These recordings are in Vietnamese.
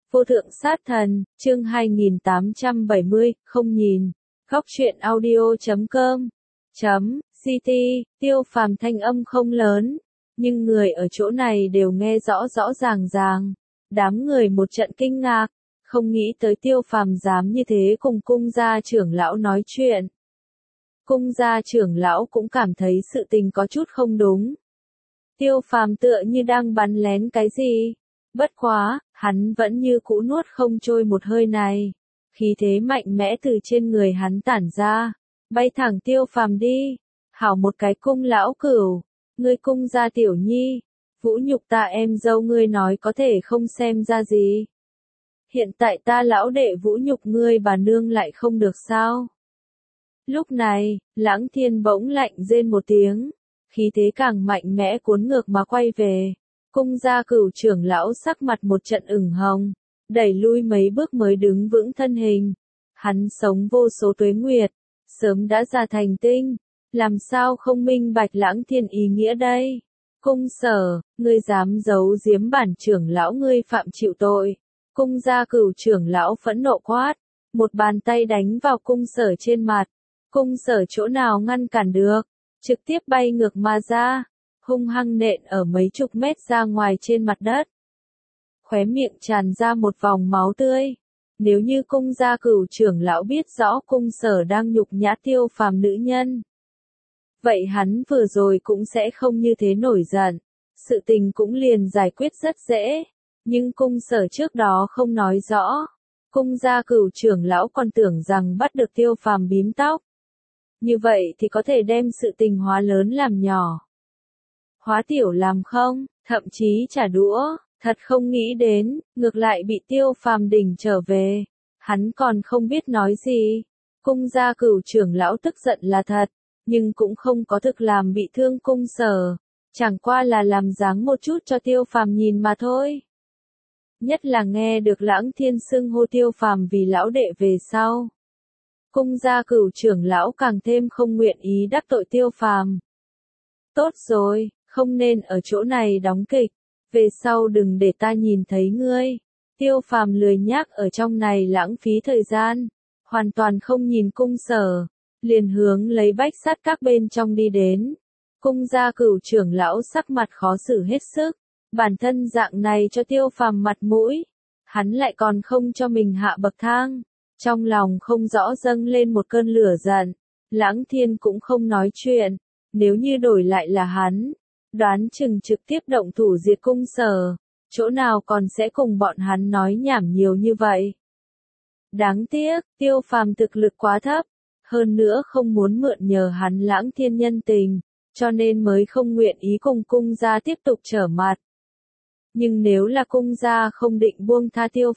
Vô thượng sát thần, chương 2870, không nhìn. Góc truyện audio.com .ct, Tiêu Phàm thanh âm không lớn, nhưng người ở chỗ này đều nghe rõ rõ ràng ràng. Đám người một trận kinh ngạc, không nghĩ tới Tiêu Phàm dám như thế cùng cung gia trưởng lão nói chuyện. Cung gia trưởng lão cũng cảm thấy sự tình có chút không đúng. Tiêu Phàm tựa như đang bắn lén cái gì. Bất quá, hắn vẫn như cũ nuốt không trôi một hơi này. Khí thế mạnh mẽ từ trên người hắn tản ra. Bay thẳng Tiêu Phàm đi. Hảo một cái cung lão cửu. Ngươi cung gia tiểu nhi. Vũ nhục ta em dâu ngươi nói có thể không xem ra gì. Hiện tại ta lão đệ vũ nhục ngươi bà nương lại không được sao. Lúc này, Lãng Thiên bỗng lạnh rên một tiếng. Khí thế càng mạnh mẽ cuốn ngược mà quay về. Cung gia cửu trưởng lão sắc mặt một trận ửng hồng, đẩy lui mấy bước mới đứng vững thân hình. Hắn sống vô số tuế nguyệt, sớm đã ra thành tinh, làm sao không minh bạch Lãng Thiên ý nghĩa đây? Cung Sở, ngươi dám giấu giếm bản trưởng lão ngươi phạm chịu tội. Cung gia cửu trưởng lão phẫn nộ quát, một bàn tay đánh vào Cung Sở trên mặt. Cung Sở chỗ nào ngăn cản được, trực tiếp bay ngược mà ra. Hung hăng nện ở mấy chục mét ra ngoài trên mặt đất. Khóe miệng tràn ra một vòng máu tươi. Nếu như cung gia cửu trưởng lão biết rõ Cung Sở đang nhục nhã Tiêu Phàm nữ nhân, vậy hắn vừa rồi cũng sẽ không như thế nổi giận. Sự tình cũng liền giải quyết rất dễ. Nhưng Cung Sở trước đó không nói rõ. Cung gia cửu trưởng lão còn tưởng rằng bắt được Tiêu Phàm bím tóc. Như vậy thì có thể đem sự tình hóa lớn làm nhỏ. Hóa tiểu làm không, thậm chí trả đũa, thật không nghĩ đến, ngược lại bị Tiêu Phàm đỉnh trở về. Hắn còn không biết nói gì. Cung gia cửu trưởng lão tức giận là thật, nhưng cũng không có thực làm bị thương Cung Sở. Chẳng qua là làm dáng một chút cho Tiêu Phàm nhìn mà thôi. Nhất là nghe được Lãng Thiên xưng hô Tiêu Phàm vì lão đệ về sau. Cung gia cửu trưởng lão càng thêm không nguyện ý đắc tội Tiêu Phàm. Tốt rồi, không nên ở chỗ này đóng kịch, về sau đừng để ta nhìn thấy ngươi. Tiêu Phàm lười nhác ở trong này lãng phí thời gian, hoàn toàn không nhìn Cung Sở, liền hướng lấy Bách Sát Các bên trong đi đến. Cung gia cửu trưởng lão sắc mặt khó xử hết sức, bản thân dạng này cho Tiêu Phàm mặt mũi, hắn lại còn không cho mình hạ bậc thang, trong lòng không rõ dâng lên một cơn lửa giận. Lãng Thiên cũng không nói chuyện, nếu như đổi lại là hắn, đoán chừng trực tiếp động thủ diệt Cung Sở, chỗ nào còn sẽ cùng bọn hắn nói nhảm nhiều như vậy. Đáng tiếc, Tiêu Phàm thực lực quá thấp, hơn nữa không muốn mượn nhờ hắn Lãng Thiên nhân tình, cho nên mới không nguyện ý cùng cung gia tiếp tục trở mặt. Nhưng nếu là cung gia không định buông tha Tiêu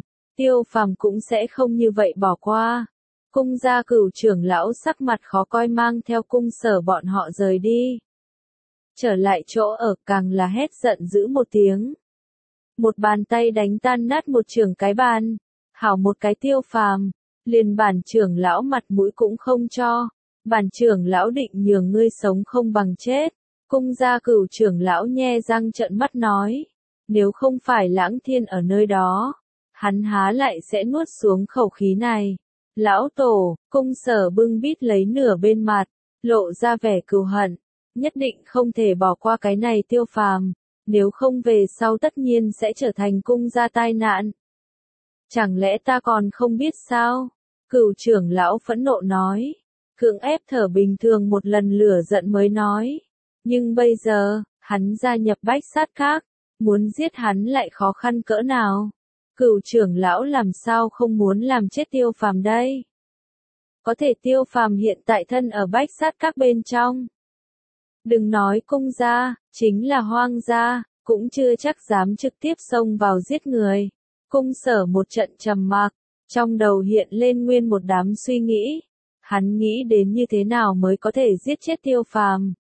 Phàm cũng sẽ không như vậy bỏ qua. Cung gia cửu trưởng lão sắc mặt khó coi mang theo Cung Sở bọn họ rời đi. Trở lại chỗ ở càng là hét giận dữ một tiếng. Một bàn tay đánh tan nát một trưởng cái bàn. Hảo một cái Tiêu Phàm, liền bản trưởng lão mặt mũi cũng không cho. Bản trưởng lão định nhường ngươi sống không bằng chết. Cung gia cửu trưởng lão nhe răng trợn mắt nói. Nếu không phải Lãng Thiên ở nơi đó, hắn há lại sẽ nuốt xuống khẩu khí này. Lão tổ, Cung Sở bưng bít lấy nửa bên mặt, lộ ra vẻ cừu hận. Nhất định không thể bỏ qua cái này Tiêu Phàm, nếu không về sau tất nhiên sẽ trở thành cung gia tai nạn. Chẳng lẽ ta còn không biết sao? Cửu trưởng lão phẫn nộ nói. Cưỡng ép thở bình thường một lần lửa giận mới nói. Nhưng bây giờ, hắn gia nhập Bách Sát Các, muốn giết hắn lại khó khăn cỡ nào? Cửu trưởng lão làm sao không muốn làm chết Tiêu Phàm đây? Có thể Tiêu Phàm hiện tại thân ở Bách Sát Các bên trong. Đừng nói cung gia, chính là hoang gia, cũng chưa chắc dám trực tiếp xông vào giết người. Cung Sở một trận trầm mặc, trong đầu hiện lên nguyên một đám suy nghĩ. Hắn nghĩ đến như thế nào mới có thể giết chết Tiêu Phàm.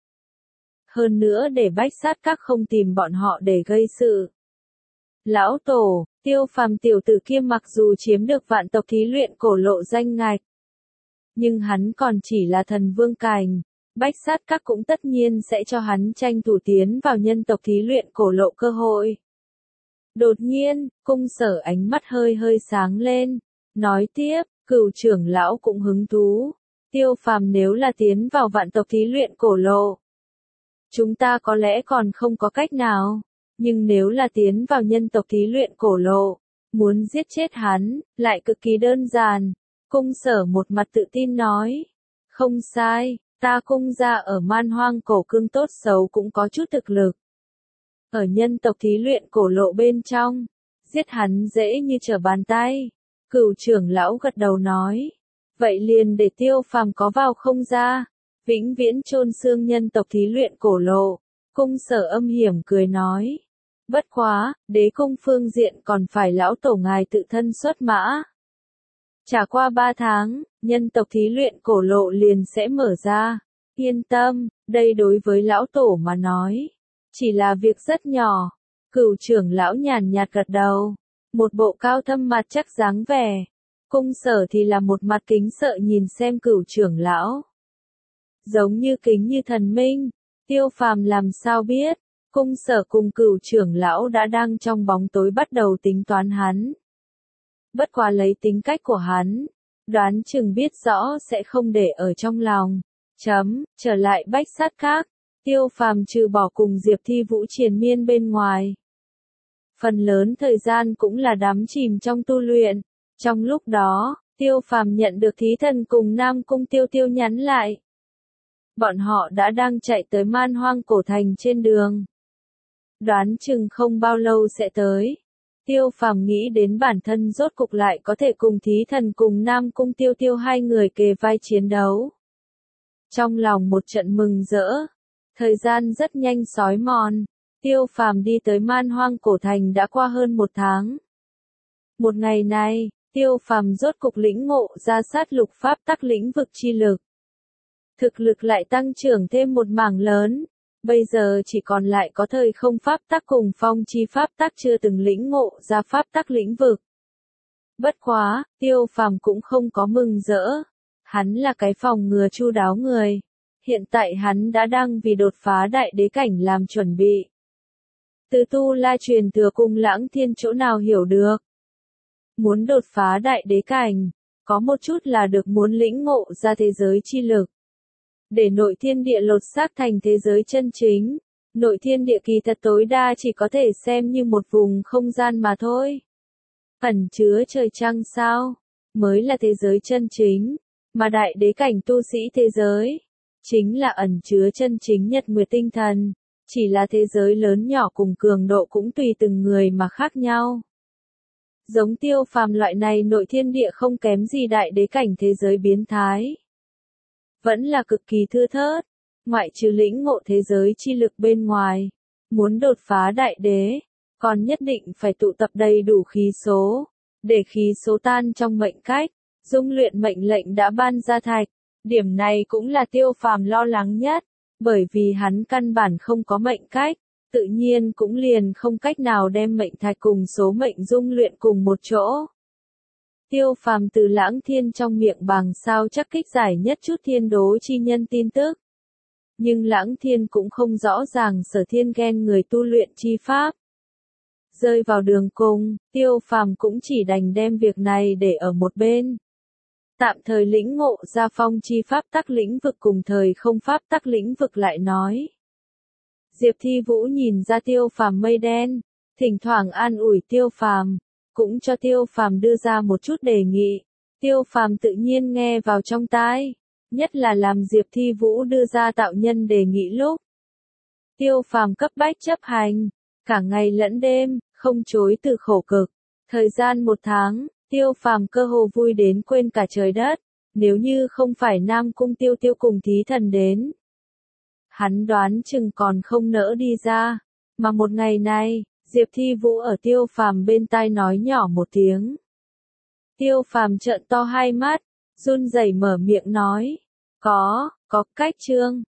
Hơn nữa để Bách Sát Các không tìm bọn họ để gây sự. Lão tổ, Tiêu Phàm tiểu tử kia mặc dù chiếm được vạn tộc thí luyện cổ lộ danh ngạch, nhưng hắn còn chỉ là thần vương cảnh. Bách Sát Các cũng tất nhiên sẽ cho hắn tranh thủ tiến vào nhân tộc thí luyện cổ lộ cơ hội. Đột nhiên, cung sở ánh mắt hơi hơi sáng lên, nói tiếp, Cửu trưởng lão cũng hứng thú. Tiêu Phàm nếu là tiến vào vạn tộc thí luyện cổ lộ, chúng ta có lẽ còn không có cách nào, nhưng nếu là tiến vào nhân tộc thí luyện cổ lộ, muốn giết chết hắn, lại cực kỳ đơn giản. Cung sở một mặt tự tin nói, không sai, ta cung gia ở man hoang cổ cương tốt xấu cũng có chút thực lực. Ở nhân tộc thí luyện cổ lộ bên trong, giết hắn dễ như trở bàn tay. Cửu trưởng lão gật đầu nói, vậy liền để Tiêu Phàm có vào không ra, vĩnh viễn chôn xương nhân tộc thí luyện cổ lộ. Cung sở âm hiểm cười nói, bất quá, đế cung phương diện còn phải lão tổ ngài tự thân xuất mã. Trải qua 3 tháng, nhân tộc thí luyện cổ lộ liền sẽ mở ra. Yên tâm, đây đối với lão tổ mà nói, chỉ là việc rất nhỏ. Cửu trưởng lão nhàn nhạt gật đầu, một bộ cao thâm mặt chắc dáng vẻ. Cung sở thì là một mặt kính sợ nhìn xem cửu trưởng lão. Giống như kính như thần minh, Tiêu Phàm làm sao biết, cung sở cùng cửu trưởng lão đã đang trong bóng tối bắt đầu tính toán hắn. Bất quá lấy tính cách của hắn, đoán chừng biết rõ sẽ không để ở trong lòng. Trở lại Bách Sát Các, Tiêu Phàm trừ bỏ cùng Diệp Thi Vũ triền miên bên ngoài. Phần lớn thời gian cũng là đắm chìm trong tu luyện. Trong lúc đó, Tiêu Phàm nhận được thí thần cùng Nam Cung Tiêu Tiêu nhắn lại. Bọn họ đã đang chạy tới man hoang cổ thành trên đường. Đoán chừng không bao lâu sẽ tới. Tiêu Phàm nghĩ đến bản thân rốt cục lại có thể cùng thí thần cùng Nam Cung Tiêu Tiêu hai người kề vai chiến đấu. Trong lòng một trận mừng rỡ. Thời gian rất nhanh xói mòn. Tiêu Phàm đi tới man hoang cổ thành đã qua hơn 1 tháng. Một ngày này, Tiêu Phàm rốt cục lĩnh ngộ ra sát lục pháp tắc lĩnh vực chi lực. Thực lực lại tăng trưởng thêm một mảng lớn. Bây giờ chỉ còn lại có thời không pháp tắc cùng phong chi pháp tắc chưa từng lĩnh ngộ ra pháp tắc lĩnh vực. Bất quá, Tiêu Phàm cũng không có mừng rỡ. Hắn là cái phòng ngừa chu đáo người. Hiện tại hắn đã đang vì đột phá đại đế cảnh làm chuẩn bị. Từ tu la truyền thừa cùng Lãng Thiên chỗ nào hiểu được. Muốn đột phá đại đế cảnh, có một chút là được muốn lĩnh ngộ ra thế giới chi lực. Để nội thiên địa lột xác thành thế giới chân chính, nội thiên địa kỳ thật tối đa chỉ có thể xem như một vùng không gian mà thôi. Ẩn chứa trời trăng sao, mới là thế giới chân chính, mà đại đế cảnh tu sĩ thế giới, chính là ẩn chứa chân chính nhật nguyệt tinh thần, chỉ là thế giới lớn nhỏ cùng cường độ cũng tùy từng người mà khác nhau. Giống Tiêu Phàm loại này nội thiên địa không kém gì đại đế cảnh thế giới biến thái. Vẫn là cực kỳ thưa thớt, ngoại trừ lĩnh ngộ thế giới chi lực bên ngoài, muốn đột phá đại đế, còn nhất định phải tụ tập đầy đủ khí số, để khí số tan trong mệnh cách, dung luyện mệnh lệnh đã ban ra thạch. Điểm này cũng là Tiêu Phàm lo lắng nhất, bởi vì hắn căn bản không có mệnh cách, tự nhiên cũng liền không cách nào đem mệnh thạch cùng số mệnh dung luyện cùng một chỗ. Tiêu Phàm từ Lãng Thiên trong miệng Bàng Sao chắc kích giải nhất chút thiên đố chi nhân tin tức. Nhưng Lãng Thiên cũng không rõ ràng Sở Thiên ghen người tu luyện chi pháp. Rơi vào đường cùng, Tiêu Phàm cũng chỉ đành đem việc này để ở một bên. Tạm thời lĩnh ngộ ra phong chi pháp tắc lĩnh vực cùng thời không pháp tắc lĩnh vực lại nói. Diệp Thi Vũ nhìn ra Tiêu Phàm mây đen, thỉnh thoảng an ủi Tiêu Phàm, cũng cho Tiêu Phàm đưa ra một chút đề nghị. Tiêu Phàm tự nhiên nghe vào trong tai, nhất là làm Diệp Thi Vũ đưa ra tạo nhân đề nghị lúc. Tiêu Phàm cấp bách chấp hành, cả ngày lẫn đêm, không chối từ khổ cực. Thời gian 1 tháng, Tiêu Phàm cơ hồ vui đến quên cả trời đất, nếu như không phải Nam Cung Tiêu Tiêu cùng thí thần đến. Hắn đoán chừng còn không nỡ đi ra, mà một ngày này, Diệp Thi Vũ ở Tiêu Phàm bên tai nói nhỏ một tiếng. Tiêu Phàm trợn to hai mắt, run rẩy mở miệng nói, có cách Trương,